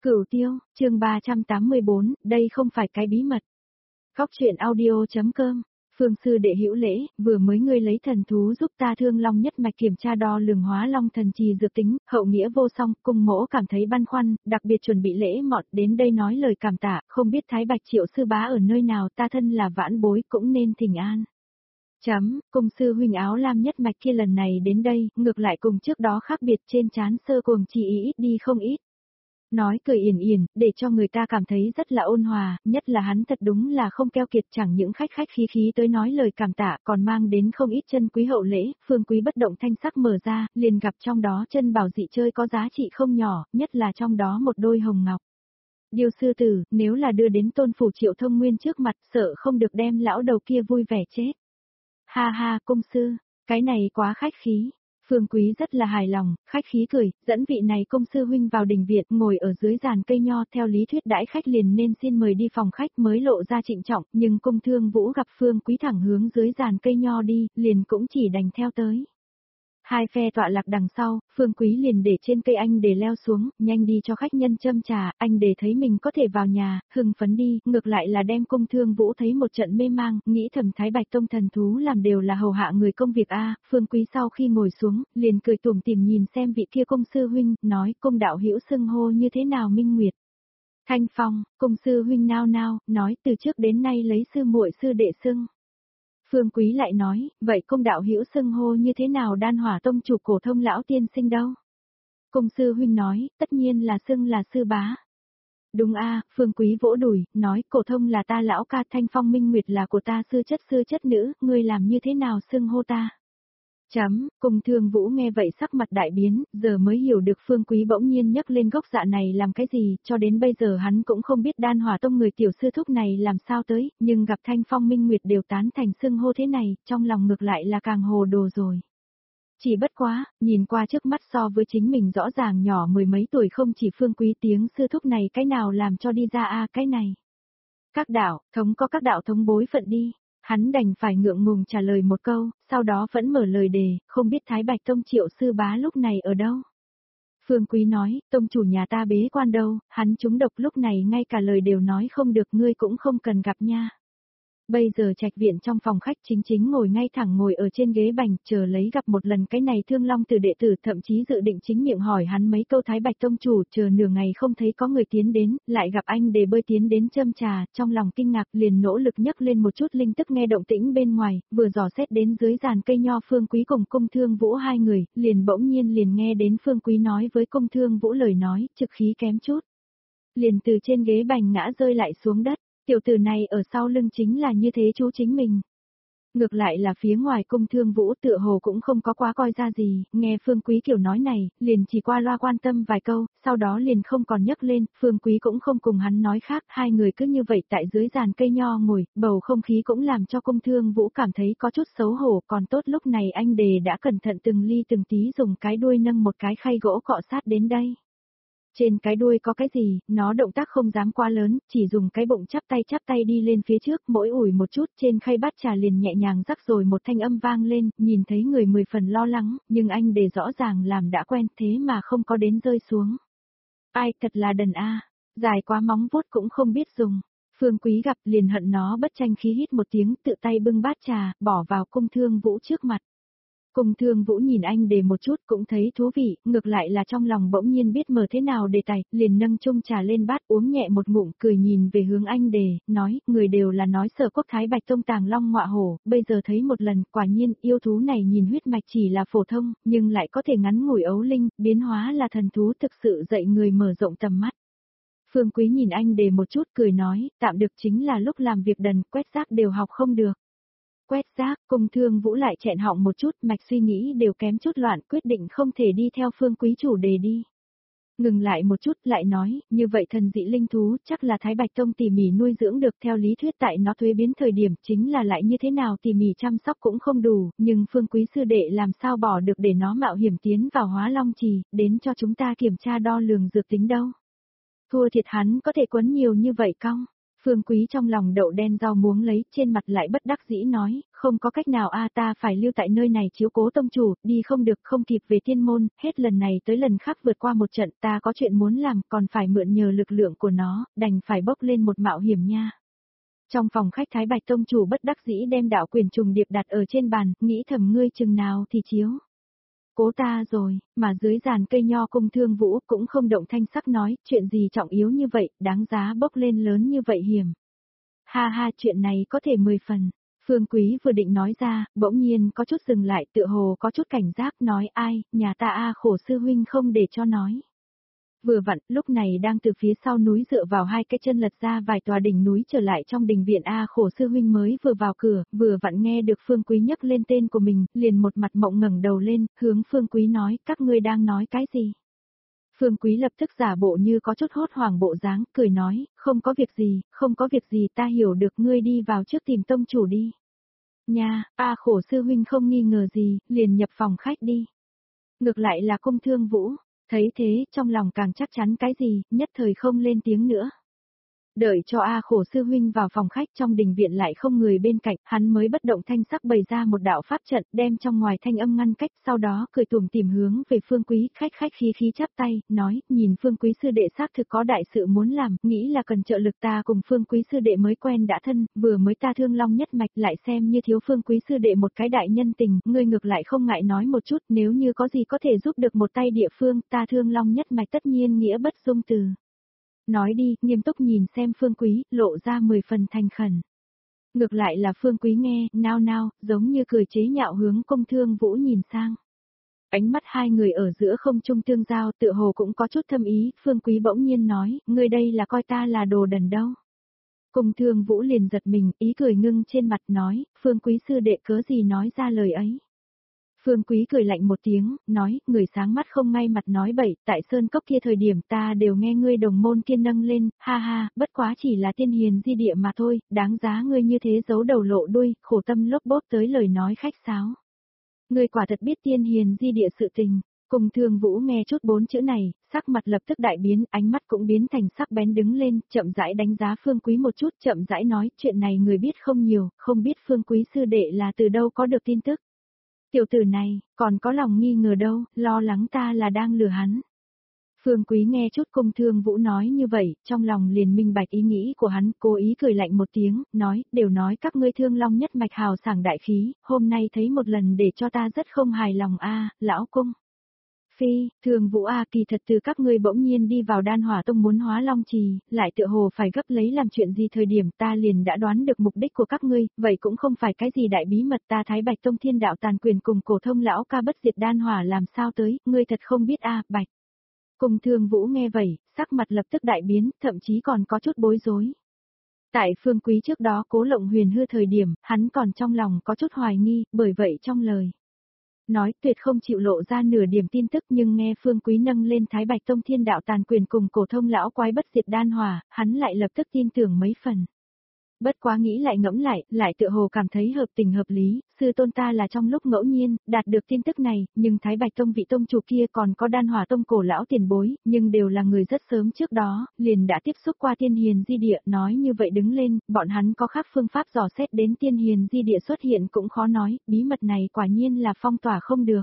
Cửu Tiêu, chương 384, đây không phải cái bí mật. Góc truyện audio.com, Phương sư đệ hữu lễ, vừa mới ngươi lấy thần thú giúp ta thương long nhất mạch kiểm tra đo lường hóa long thần trì dược tính, hậu nghĩa vô song, cung mỗ cảm thấy băn khoăn, đặc biệt chuẩn bị lễ mọn đến đây nói lời cảm tạ, không biết Thái Bạch Triệu sư bá ở nơi nào, ta thân là vãn bối cũng nên thỉnh an. Cung sư huynh áo lam nhất mạch kia lần này đến đây, ngược lại cùng trước đó khác biệt, trên trán sơ cuồng chỉ ít đi không ít. Nói cười yển yển, để cho người ta cảm thấy rất là ôn hòa, nhất là hắn thật đúng là không keo kiệt, chẳng những khách khí khí tới nói lời cảm tạ, còn mang đến không ít chân quý hậu lễ. Phương Quý bất động thanh sắc mở ra, liền gặp trong đó chân bảo dị chơi có giá trị không nhỏ, nhất là trong đó một đôi hồng ngọc. Điêu sư tử, nếu là đưa đến tôn phủ Triệu Thông Nguyên trước mặt, sợ không được đem lão đầu kia vui vẻ chết. Ha ha, cung sư, cái này quá khách khí. Phương Quý rất là hài lòng, khách khí cười, dẫn vị này cung sư huynh vào đình viện, ngồi ở dưới giàn cây nho, theo lý thuyết đãi khách liền nên xin mời đi phòng khách mới lộ ra trịnh trọng, nhưng cung Thương Vũ gặp Phương Quý thẳng hướng dưới giàn cây nho đi, liền cũng chỉ đành theo tới. Hai phe tọa lạc đằng sau, Phương Quý liền để trên cây anh để leo xuống, nhanh đi cho khách nhân châm trà, anh để thấy mình có thể vào nhà, hưng phấn đi, ngược lại là đem cung Thương Vũ thấy một trận mê mang, nghĩ thầm Thái Bạch Tông thần thú làm đều là hầu hạ người công việc a. Phương Quý sau khi ngồi xuống, liền cười tủm tỉm nhìn xem vị kia cung sư huynh, nói cung đạo hữu xưng hô như thế nào Minh Nguyệt. Thanh Phong, cung sư huynh nao nao, nói từ trước đến nay lấy sư muội sư đệ xưng. Phương Quý lại nói, vậy cung đạo hữu xưng hô như thế nào Đan Hỏa Tông chủ Cổ Thông lão tiên sinh đâu? Cung sư huynh nói, tất nhiên là xưng là sư bá. Đúng a, Phương Quý vỗ đùi, nói Cổ Thông là ta lão ca, Thanh Phong Minh Nguyệt là của ta sư chất nữ, ngươi làm như thế nào xưng hô ta? Cung Thương Vũ nghe vậy sắc mặt đại biến, giờ mới hiểu được Phương Quý bỗng nhiên nhấc lên gốc dạ này làm cái gì, cho đến bây giờ hắn cũng không biết Đan Hỏa Tông người tiểu sư thúc này làm sao tới, nhưng gặp Thanh Phong Minh Nguyệt đều tán thành xưng hô thế này, trong lòng ngược lại là càng hồ đồ rồi. Chỉ bất quá, nhìn qua trước mắt so với chính mình rõ ràng nhỏ mười mấy tuổi không chỉ Phương Quý tiếng sư thúc này cái nào làm cho đi ra a cái này. Các đạo, thống có các đạo thống bối phận đi. Hắn đành phải ngượng ngùng trả lời một câu, sau đó vẫn mở lời đề, không biết Thái Bạch Tông Triệu sư bá lúc này ở đâu. Phương Quý nói, tông chủ nhà ta bế quan đâu, hắn trúng độc lúc này ngay cả lời đều nói không được, ngươi cũng không cần gặp nha. Bây giờ trạch viện trong phòng khách chính ngồi ngay thẳng ngồi ở trên ghế bành, chờ lấy gặp một lần cái này Thương Long Tử đệ tử, thậm chí dự định chính miệng hỏi hắn mấy câu Thái Bạch Tông chủ, chờ nửa ngày không thấy có người tiến đến, lại gặp anh để bơi tiến đến châm trà, trong lòng kinh ngạc liền nỗ lực nhấc lên một chút linh tức nghe động tĩnh bên ngoài, vừa dò xét đến dưới giàn cây nho Phương Quý cùng cung Thương Vũ hai người, liền bỗng nhiên liền nghe đến Phương Quý nói với cung Thương Vũ lời nói, trực khí kém chút. Liền từ trên ghế bành ngã rơi lại xuống đất. Tiểu tử này ở sau lưng chính là như thế chú chính mình. Ngược lại là phía ngoài cung Thương Vũ tựa hồ cũng không có quá coi ra gì, nghe Phương Quý kiểu nói này, liền chỉ qua loa quan tâm vài câu, sau đó liền không còn nhấc lên, Phương Quý cũng không cùng hắn nói khác, hai người cứ như vậy tại dưới giàn cây nho ngồi, bầu không khí cũng làm cho cung Thương Vũ cảm thấy có chút xấu hổ, còn tốt lúc này anh đề đã cẩn thận từng ly từng tí dùng cái đuôi nâng một cái khay gỗ cọ sát đến đây. Trên cái đuôi có cái gì, nó động tác không dám quá lớn, chỉ dùng cái bụng chắp tay đi lên phía trước, mỗi ủi một chút, trên khay bát trà liền nhẹ nhàng rắc rồi một thanh âm vang lên, nhìn thấy người 10 phần lo lắng, nhưng anh để rõ ràng làm đã quen thế mà không có đến rơi xuống. Ai thật là đần a, dài quá móng vuốt cũng không biết dùng. Phương Quý gặp liền hận nó bất tranh khí hít một tiếng, tự tay bưng bát trà, bỏ vào cung Thương Vũ trước mặt. Cung Thương Vũ nhìn anh để một chút cũng thấy thú vị, ngược lại là trong lòng bỗng nhiên biết mở thế nào đề tài, liền nâng chung trà lên bát uống nhẹ một ngụm, cười nhìn về hướng anh đề, nói, người đều là nói Sở Quốc Thái Bạch Tông tàng long ngọa hổ, bây giờ thấy một lần, quả nhiên, yêu thú này nhìn huyết mạch chỉ là phổ thông, nhưng lại có thể ngắn ngủi ấu linh, biến hóa là thần thú thực sự dạy người mở rộng tầm mắt. Phương Quý nhìn anh đề một chút cười nói, tạm được chính là lúc làm việc đần, quét rác đều học không được. Quét rác, cung Thương Vũ lại chẹn họng một chút, mạch suy nghĩ đều kém chút loạn, quyết định không thể đi theo Phương Quý chủ đề đi. Ngừng lại một chút lại nói, như vậy thần dị linh thú chắc là Thái Bạch Tông tỉ mỉ nuôi dưỡng được, theo lý thuyết tại nó thuế biến thời điểm chính là lại như thế nào tỉ mỉ chăm sóc cũng không đủ, nhưng Phương Quý sư đệ làm sao bỏ được để nó mạo hiểm tiến vào Hóa Long Trì, đến cho chúng ta kiểm tra đo lường dược tính đâu. Thua thiệt hắn có thể quấn nhiều như vậy cong. Phương Quý trong lòng đậu đen rau muống lấy, trên mặt lại bất đắc dĩ nói, không có cách nào ta phải lưu tại nơi này chiếu cố tông chủ, đi không được không kịp về thiên môn, hết lần này tới lần khác vượt qua một trận ta có chuyện muốn làm, còn phải mượn nhờ lực lượng của nó, đành phải bốc lên một mạo hiểm nha. Trong phòng khách Thái Bạch tông chủ bất đắc dĩ đem đạo quyền trùng điệp đặt ở trên bàn, nghĩ thầm ngươi chừng nào thì chiếu. Cố ta rồi, mà dưới giàn cây nho Cung Thương Vũ cũng không động thanh sắc nói, chuyện gì trọng yếu như vậy, đáng giá bốc lên lớn như vậy hiểm. Ha ha, chuyện này có thể 10 phần. Phương Quý vừa định nói ra, bỗng nhiên có chút dừng lại, tựa hồ có chút cảnh giác nói ai, nhà ta khổ sư huynh không để cho nói. Vừa vặn, lúc này đang từ phía sau núi dựa vào hai cái chân lật ra vài tòa đỉnh núi trở lại trong đình viện khổ sư huynh mới vừa vào cửa, vừa vặn nghe được Phương Quý nhắc lên tên của mình, liền một mặt mộng ngẩng đầu lên, hướng Phương Quý nói, các ngươi đang nói cái gì? Phương Quý lập tức giả bộ như có chút hốt hoảng bộ dáng, cười nói, không có việc gì, không có việc gì, ta hiểu được, ngươi đi vào trước tìm tông chủ đi. Nha, khổ sư huynh không nghi ngờ gì, liền nhập phòng khách đi. Ngược lại là Cung Thương Vũ, thấy thế trong lòng càng chắc chắn cái gì, nhất thời không lên tiếng nữa. Đợi cho khổ sư huynh vào phòng khách, trong đình viện lại không người bên cạnh, hắn mới bất động thanh sắc bày ra một đạo pháp trận, đem trong ngoài thanh âm ngăn cách, sau đó cười tủm tỉm hướng về Phương Quý, khách khí chắp tay, nói, nhìn Phương Quý sư đệ xác thực có đại sự muốn làm, nghĩ là cần trợ lực ta cùng Phương Quý sư đệ mới quen đã thân, vừa mới ta thương long nhất mạch lại xem như thiếu Phương Quý sư đệ một cái đại nhân tình, ngươi ngược lại không ngại nói một chút, nếu như có gì có thể giúp được một tay địa phương, ta thương long nhất mạch tất nhiên nghĩa bất dung từ. Nói đi, nghiêm túc nhìn xem Phương Quý, lộ ra 10 phần thành khẩn. Ngược lại là Phương Quý nghe, nao, giống như cười chế nhạo hướng Cung Thương Vũ nhìn sang. Ánh mắt hai người ở giữa không trung tương giao tựa hồ cũng có chút thâm ý, Phương Quý bỗng nhiên nói, ngươi đây là coi ta là đồ đần đâu. Cung Thương Vũ liền giật mình, ý cười ngưng trên mặt nói, Phương Quý sư đệ cớ gì nói ra lời ấy. Phương Quý cười lạnh một tiếng, nói, người sáng mắt không ngay mặt nói bậy, tại Sơn Cốc kia thời điểm ta đều nghe ngươi đồng môn kia nâng lên, ha ha, bất quá chỉ là tiên hiền di địa mà thôi, đáng giá ngươi như thế giấu đầu lộ đuôi, khổ tâm lốc bốt tới lời nói khách sáo. Ngươi quả thật biết tiên hiền di địa sự tình. Cung Thương Vũ nghe chút 4 chữ này, sắc mặt lập tức đại biến, ánh mắt cũng biến thành sắc bén đứng lên, chậm rãi đánh giá Phương Quý một chút, chậm rãi nói, chuyện này người biết không nhiều, không biết Phương Quý sư đệ là từ đâu có được tin tức. Tiểu tử này, còn có lòng nghi ngờ đâu, lo lắng ta là đang lừa hắn. Phương Quý nghe chút Cung Thương Vũ nói như vậy, trong lòng liền minh bạch ý nghĩ của hắn, cố ý cười lạnh một tiếng, nói, đều nói các ngươi thương long nhất mạch hào sảng đại khí, hôm nay thấy một lần để cho ta rất không hài lòng lão Cung. Phi, Thương Vũ kỳ thật từ các ngươi bỗng nhiên đi vào Đan Hỏa Tông muốn hóa long trì, lại tựa hồ phải gấp lấy làm chuyện gì thời điểm ta liền đã đoán được mục đích của các ngươi, vậy cũng không phải cái gì đại bí mật ta Thái Bạch Tông thiên đạo tàn quyền cùng cổ thông lão ca bất diệt Đan Hỏa làm sao tới, ngươi thật không biết Bạch. Cung Thương Vũ nghe vậy, sắc mặt lập tức đại biến, thậm chí còn có chút bối rối. Tại Phương Quý trước đó Cố Lộng Huyền hư thời điểm, hắn còn trong lòng có chút hoài nghi, bởi vậy trong lời nói tuyệt không chịu lộ ra nửa điểm tin tức, nhưng nghe Phương Quý nâng lên Thái Bạch Tông thiên đạo tàn quyền cùng cổ thông lão quái bất diệt Đan Hỏa, hắn lại lập tức tin tưởng mấy phần. Bất quá nghĩ lại ngẫm lại tựa hồ cảm thấy hợp tình hợp lý, sư tôn ta là trong lúc ngẫu nhiên, đạt được tin tức này, nhưng Thái Bạch Tông vị tông chủ kia còn có Đan Hỏa Tông cổ lão tiền bối, nhưng đều là người rất sớm trước đó, liền đã tiếp xúc qua tiên hiền di địa, nói như vậy đứng lên, bọn hắn có khác phương pháp dò xét đến tiên hiền di địa xuất hiện cũng khó nói, bí mật này quả nhiên là phong tỏa không được.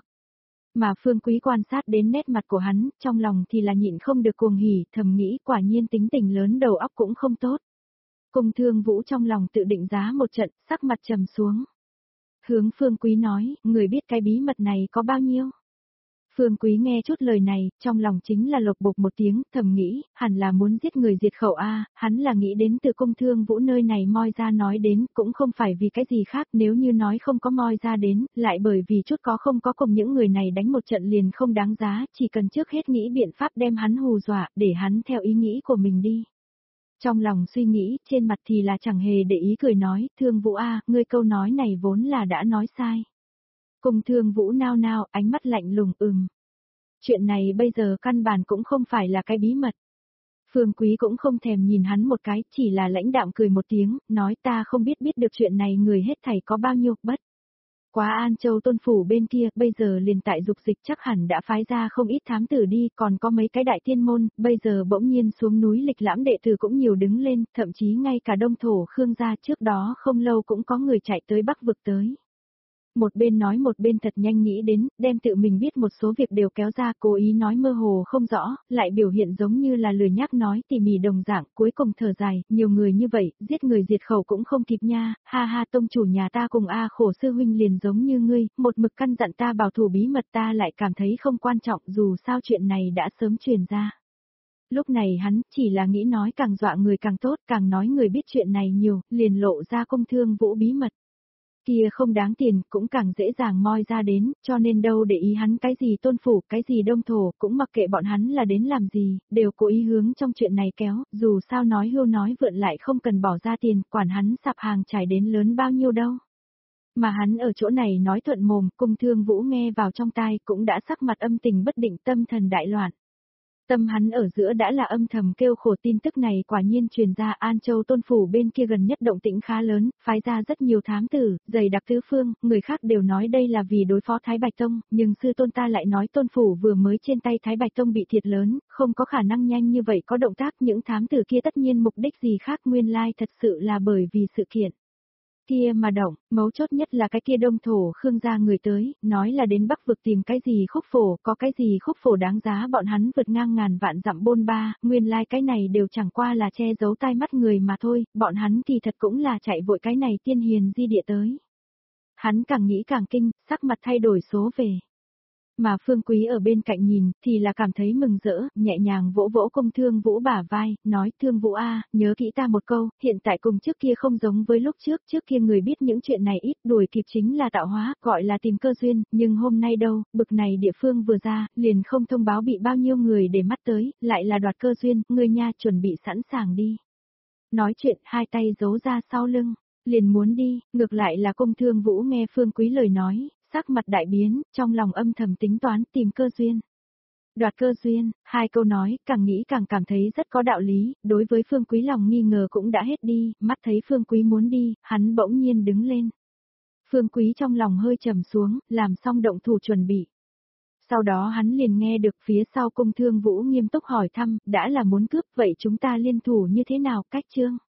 Mà Phương Quý quan sát đến nét mặt của hắn, trong lòng thì là nhịn không được cuồng hỉ, thầm nghĩ quả nhiên tính tình lớn đầu óc cũng không tốt. Cung Thương Vũ trong lòng tự định giá một trận, sắc mặt trầm xuống. Hướng Phương Quý nói, người biết cái bí mật này có bao nhiêu? Phương Quý nghe chút lời này, trong lòng chính là lộc bộc một tiếng, thầm nghĩ, hẳn là muốn giết người diệt khẩu hắn là nghĩ đến từ Cung Thương Vũ nơi này moi ra nói đến, cũng không phải vì cái gì khác, nếu như nói không có moi ra đến, lại bởi vì chút có không có cùng những người này đánh một trận liền không đáng giá, chỉ cần trước hết nghĩ biện pháp đem hắn hù dọa, để hắn theo ý nghĩ của mình đi. Trong lòng suy nghĩ, trên mặt thì là chẳng hề để ý cười nói, Thương Vũ ngươi câu nói này vốn là đã nói sai. Cung Thương Vũ nao, ánh mắt lạnh lùng Chuyện này bây giờ căn bản cũng không phải là cái bí mật. Phương Quý cũng không thèm nhìn hắn một cái, chỉ là lãnh đạm cười một tiếng, nói ta không biết được chuyện này người hết thảy có bao nhiêu, bất. Quá An Châu Tôn phủ bên kia, bây giờ liền tại dục dịch chắc hẳn đã phái ra không ít thám tử đi, còn có mấy cái đại tiên môn, bây giờ bỗng nhiên xuống núi lịch lãm đệ tử cũng nhiều đứng lên, thậm chí ngay cả đông thổ Khương gia trước đó không lâu cũng có người chạy tới Bắc vực tới. Một bên nói một bên thật nhanh nghĩ đến, đem tự mình biết một số việc đều kéo ra, cố ý nói mơ hồ không rõ, lại biểu hiện giống như là lười nhác nói tỉ mỉ đồng dạng, cuối cùng thở dài, nhiều người như vậy, giết người diệt khẩu cũng không kịp nha, ha ha, tông chủ nhà ta cùng A Khổ sư huynh liền giống như ngươi, một mực căn dặn ta bảo thủ bí mật, ta lại cảm thấy không quan trọng, dù sao chuyện này đã sớm truyền ra. Lúc này hắn chỉ là nghĩ nói càng dọa người càng tốt, càng nói người biết chuyện này nhiều, liền lộ ra Công Thương Vũ bí mật. Kia không đáng tiền, cũng càng dễ dàng moi ra đến, cho nên đâu để ý hắn cái gì tôn phủ, cái gì đông thổ, cũng mặc kệ bọn hắn là đến làm gì, đều cố ý hướng trong chuyện này kéo, dù sao nói hưu nói vượn lại không cần bỏ ra tiền, quản hắn sạp hàng trải đến lớn bao nhiêu đâu. Mà hắn ở chỗ này nói thuận mồm, Cung Thương Vũ nghe vào trong tai cũng đã sắc mặt âm tình bất định, tâm thần đại loạn. Tâm hắn ở giữa đã là âm thầm kêu khổ, tin tức này quả nhiên truyền ra. An Châu Tôn phủ bên kia gần nhất động tĩnh khá lớn, phái ra rất nhiều thám tử, dày đặc tứ phương, người khác đều nói đây là vì đối phó Thái Bạch Tông, nhưng sư tôn ta lại nói Tôn phủ vừa mới trên tay Thái Bạch Tông bị thiệt lớn, không có khả năng nhanh như vậy có động tác, những thám tử kia tất nhiên mục đích gì khác, nguyên lai thật sự là bởi vì sự kiện kia mà động, mấu chốt nhất là cái kia đông thổ Khương gia người tới, nói là đến Bắc vực tìm cái gì khúc phổ, có cái gì khúc phổ đáng giá bọn hắn vượt ngang ngàn vạn dặm bôn ba, nguyên lai cái này đều chẳng qua là che giấu tai mắt người mà thôi, bọn hắn thì thật cũng là chạy vội cái này tiên hiền di địa tới. Hắn càng nghĩ càng kinh, sắc mặt thay đổi số về. Mà Phương Quý ở bên cạnh nhìn, thì là cảm thấy mừng rỡ, nhẹ nhàng vỗ vỗ Công Thương Vũ bả vai, nói Thương Vũ a, nhớ kỹ ta một câu, hiện tại cùng trước kia không giống với lúc trước kia người biết những chuyện này ít, đuổi kịp chính là tạo hóa, gọi là tìm cơ duyên, nhưng hôm nay đâu, bực này địa phương vừa ra, liền không thông báo bị bao nhiêu người để mắt tới, lại là đoạt cơ duyên, ngươi nha chuẩn bị sẵn sàng đi. Nói chuyện, hai tay giấu ra sau lưng, liền muốn đi, ngược lại là Công Thương Vũ nghe Phương Quý lời nói, sắc mặt đại biến, trong lòng âm thầm tính toán tìm cơ duyên. Đoạt cơ duyên, hai câu nói, càng nghĩ càng cảm thấy rất có đạo lý, đối với Phương Quý lòng nghi ngờ cũng đã hết đi, mắt thấy Phương Quý muốn đi, hắn bỗng nhiên đứng lên. Phương Quý trong lòng hơi trầm xuống, làm xong động thủ chuẩn bị. Sau đó hắn liền nghe được phía sau Công Thương Vũ nghiêm túc hỏi thăm, đã là muốn cướp vậy chúng ta liên thủ như thế nào, cách chương.